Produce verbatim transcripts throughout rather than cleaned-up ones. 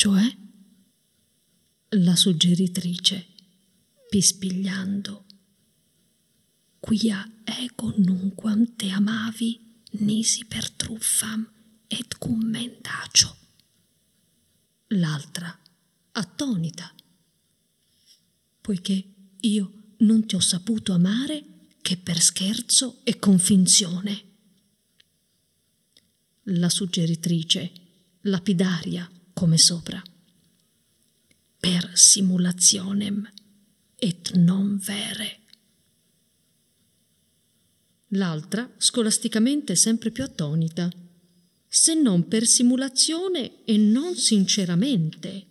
Cioè? La suggeritrice, pispigliando. Quia ego nunquam te amavi, nisi per truffam et cum mendacio. L'altra, attonita. Poiché io non ti ho saputo amare che per scherzo e con finzione. La suggeritrice, lapidaria come sopra. Per simulationem et non vere. L'altra, scolasticamente sempre più attonita. Se non per simulazione e non sinceramente.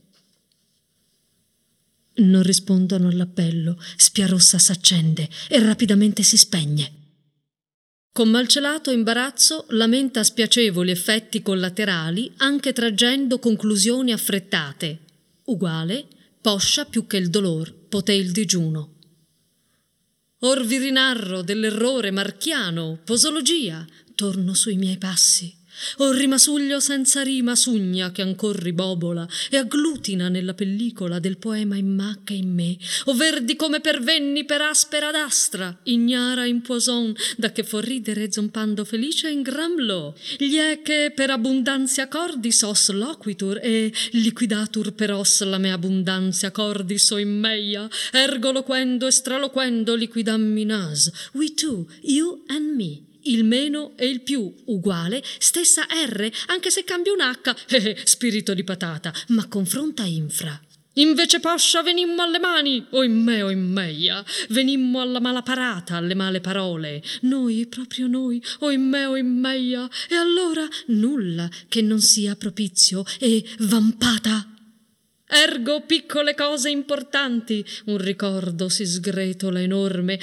Non rispondono all'appello, Spiarossa s'accende e rapidamente si spegne. Con malcelato imbarazzo lamenta spiacevoli effetti collaterali, anche traggendo conclusioni affrettate. Uguale, poscia più che il dolor, poté il digiuno. Or vi rinarro dell'errore marchiano, posologia, torno sui miei passi. O rimasuglio senza rima sugna che ancor ribobola e agglutina nella pellicola del poema in macca in me, o verdi come pervenni per aspera d'astra, ignara in poison, da che for ridere zompando felice in gran lo, gli è che per abbondanzia cordis os loquitur e liquidatur per os la mea abbondanzia cordis o in meia, ergo loquendo e straloquendo liquidammi nas, we two, you and me. Il meno e il più, uguale, stessa R, anche se cambia un H, eh, eh, spirito di patata, ma confronta infra. Invece poscia venimmo alle mani, o in me o in meia, venimmo alla mala parata, alle male parole, noi, proprio noi, o in me o in meia, e allora nulla che non sia propizio e vampata. Ergo piccole cose importanti, un ricordo si sgretola enorme,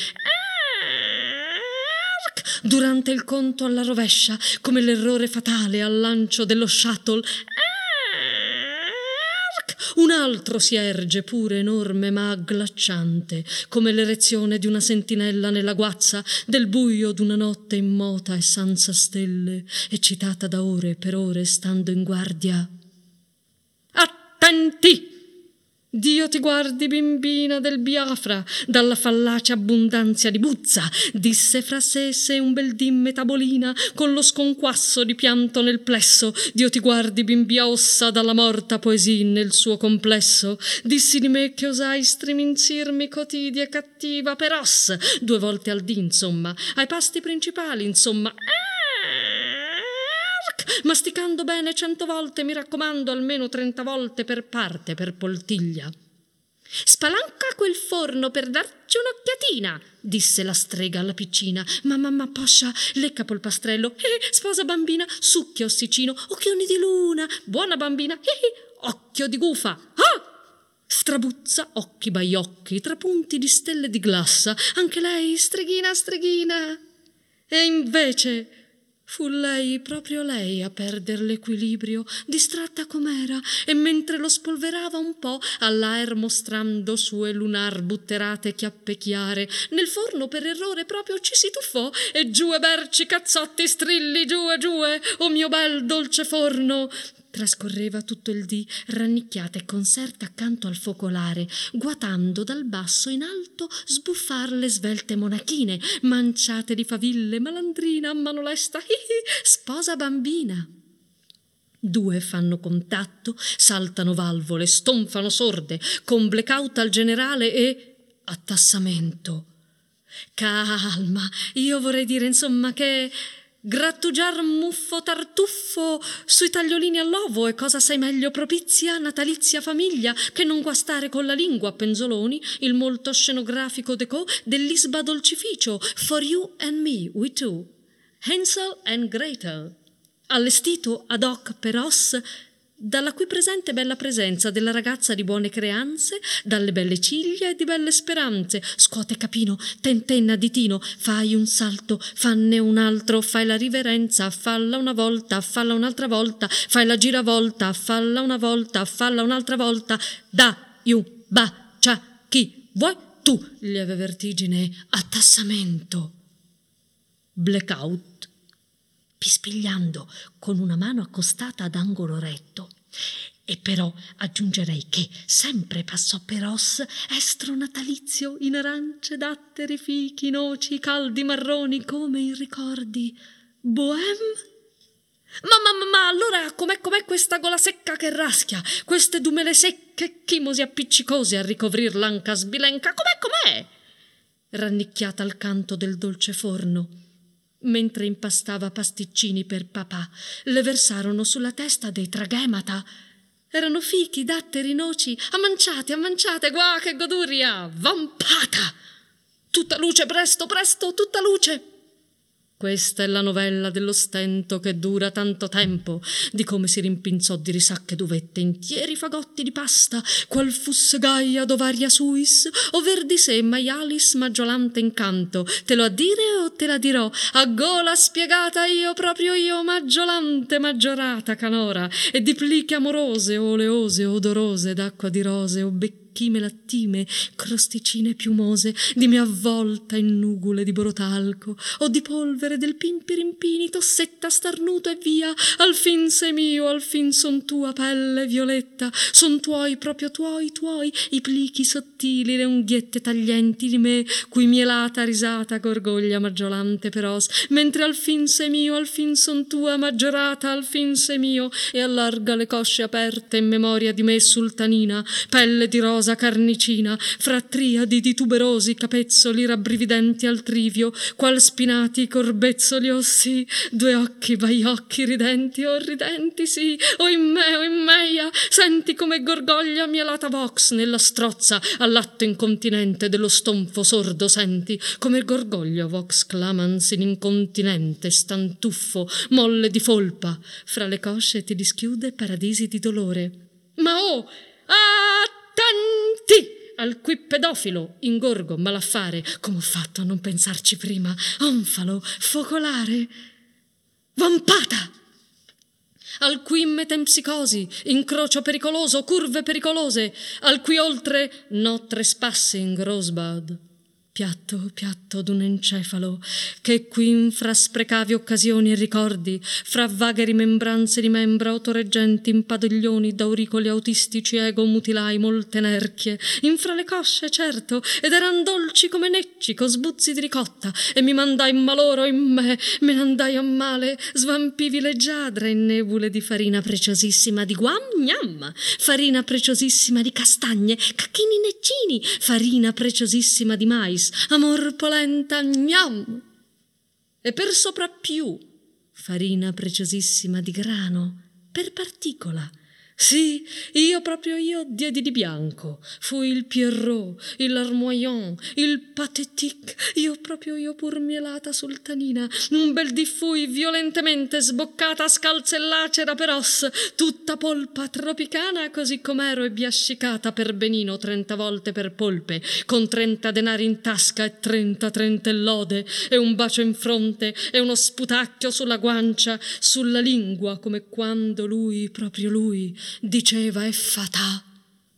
durante il conto alla rovescia, come l'errore fatale al lancio dello shuttle. Un altro si erge pure enorme ma agghiacciante, come l'erezione di una sentinella nella guazza del buio d'una notte immota e senza stelle, eccitata da ore per ore stando in guardia. Attenti! Dio ti guardi, bimbina del Biafra, dalla fallace abbondanzia di Buzza, disse fra sé se un bel dì metabolina, con lo sconquasso di pianto nel plesso. Dio ti guardi, bimbia ossa, dalla morta poesia nel suo complesso. Dissi di me che osai striminzirmi cotidia e cattiva per os, due volte al dì, insomma, ai pasti principali, insomma. Masticando bene cento volte, mi raccomando, almeno trenta volte per parte, per poltiglia. Spalanca quel forno per darci un'occhiatina, disse la strega alla piccina. Ma mamma poscia, lecca polpastrello, eh, sposa bambina, succhia ossicino, occhioni di luna, buona bambina, eh, occhio di gufa, ah! Strabuzza, occhi baiocchi, trapunti di stelle di glassa, anche lei, streghina, streghina. E invece fu lei, proprio lei, a perder l'equilibrio, distratta com'era, e mentre lo spolverava un po', all'aer mostrando sue lunar butterate chiappe chiare, nel forno per errore proprio ci si tuffò, e giù e berci, cazzotti, strilli, giù e giù e, oh mio bel dolce forno! Trascorreva tutto il dì rannicchiata e conserta accanto al focolare, guatando dal basso in alto sbuffar le svelte monachine, manciate di faville, malandrina, mano lesta, sposa bambina. Due fanno contatto, saltano valvole, stonfano sorde, con blackout al generale e attassamento. Calma, io vorrei dire insomma che grattugiar muffo tartuffo sui tagliolini all'ovo è cosa assai meglio propizia, natalizia famiglia, che non guastare con la lingua a penzoloni il molto scenografico decò dell'isba dolcificio, for you and me, we two, Hansel and Gretel, allestito ad hoc per os, dalla qui presente bella presenza della ragazza di buone creanze, dalle belle ciglia e di belle speranze. Scuote capino, tentenna ditino, fai un salto, fanne un altro, fai la riverenza, falla una volta, falla un'altra volta, fai la giravolta, falla una volta, falla un'altra volta, da, iu, ba, cia, chi, vuoi, tu, lieve vertigine, attassamento. Blackout. Pispigliando con una mano accostata ad angolo retto. E però aggiungerei che sempre passò per os estro natalizio in arance, datteri, fichi, noci, caldi marroni come in ricordi. Bohème? Ma, ma, ma, ma allora com'è, com'è questa gola secca che raschia? Queste dumele secche, chimosi appiccicosi a ricovrir l'anca sbilenca? Com'è, com'è? Rannicchiata al canto del dolce forno, mentre impastava pasticcini per papà, le versarono sulla testa dei traghemata. Erano fichi, datteri, noci, ammanciate, ammanciate, guà che goduria! Vampata! Tutta luce, presto, presto, tutta luce! Questa è la novella dello stento che dura tanto tempo, di come si rimpinzò di risacche duvette intieri fagotti di pasta, qual fusse gaia dovaria suis, over di sé maialis maggiolante incanto. Te lo a dire o te la dirò, a gola spiegata io, proprio io, maggiolante, maggiorata canora, e di pliche amorose, oleose, odorose, d'acqua di rose, o becchine lattime, crosticine piumose, di me avvolta in nugule di borotalco, o di polvere del pimpirimpini, tossetta, starnuto e via, al fin sei mio, al fin son tua pelle violetta, son tuoi, proprio tuoi, tuoi, i plichi sottili, le unghiette taglienti di me, cui mielata risata gorgoglia maggiolante peros, mentre al fin sei mio, al fin son tua, maggiorata, al fin sei mio, e allarga le cosce aperte in memoria di me sultanina, pelle di rosa carnicina, fra triadi di tuberosi capezzoli rabbrividenti al trivio, qual spinati corbezzoli, oh sì, due occhi, baiocchi ridenti, oh ridenti, sì, oh in me, oh in meia, senti come gorgoglia mielata vox nella strozza all'atto incontinente dello stonfo sordo, senti come gorgoglia vox clamans in incontinente stantuffo, molle di folpa, fra le cosce ti dischiude paradisi di dolore. Ma oh, attenti al qui pedofilo, ingorgo, malaffare, come ho fatto a non pensarci prima, onfalo, focolare, vampata, al qui metempsicosi, incrocio pericoloso, curve pericolose, al qui oltre no trespassing rosebud. Piatto, piatto d'un encefalo, che qui fra sprecavi occasioni e ricordi, fra vaghe rimembranze di membra autoreggenti in padiglioni d'auricoli autistici ego mutilai molte nerchie, infra le cosce, certo, ed eran dolci come necci, co sbuzzi di ricotta, e mi mandai in maloro in me, me n'andai a male, svampivi leggiadre in nebule di farina preciosissima di guam, gnam, farina preciosissima di castagne, cacchini neccini, farina preciosissima di mais, amor polenta, gnam, e per soprappiù farina preciosissima di grano, per particola. Sì, io proprio io diedi di bianco, fui il Pierrot, il Larmoyant, il Pathétique, io proprio io pur mielata sultanina, un bel dì fui violentemente sboccata, scalza e lacera per os, tutta polpa tropicana così com'ero e biascicata per benino trenta volte per polpe, con trenta denari in tasca e trenta trenta lode, e un bacio in fronte e uno sputacchio sulla guancia, sulla lingua, come quando lui, proprio lui, diceva e fatà.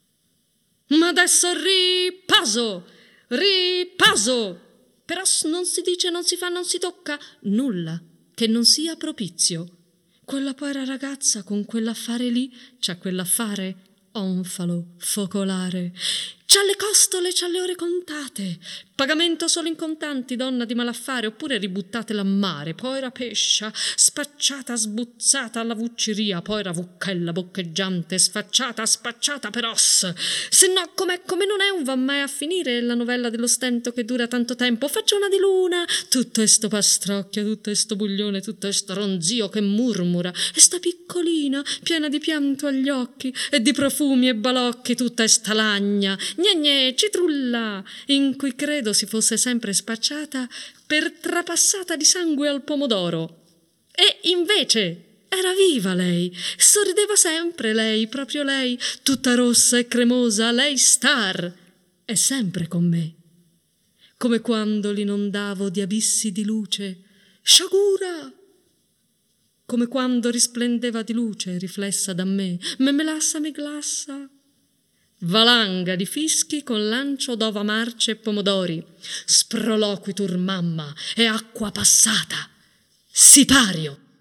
Ma adesso ripaso, ripaso. Però non si dice, non si fa, non si tocca nulla che non sia propizio. Quella povera ragazza con quell'affare lì, c'ha quell'affare onfalo, focolare. C'ha le costole, c'ha le ore contate. Pagamento solo in contanti, donna di malaffare, oppure ributtatela a mare, poi era pescia, spacciata, sbuzzata alla vucceria, poi era vucchella boccheggiante, sfacciata, spacciata per os. Se no, come, come non è un va mai a finire la novella dello stento che dura tanto tempo, facciona di luna, tutto esto pastrocchio, tutto esto buglione, tutto esto ronzio che murmura, e sta piccolina, piena di pianto agli occhi, e di profumi e balocchi, tutta esta lagna, gne gne, citrulla, in cui credo si fosse sempre spacciata per trapassata di sangue al pomodoro. E invece era viva lei, sorrideva sempre lei, proprio lei, tutta rossa e cremosa, lei star, è sempre con me. Come quando l'inondavo di abissi di luce, sciagura! Come quando risplendeva di luce riflessa da me, me melassa me glassa. Valanga di fischi con lancio d'ova marce e pomodori, sproloquitur mamma e acqua passata, sipario.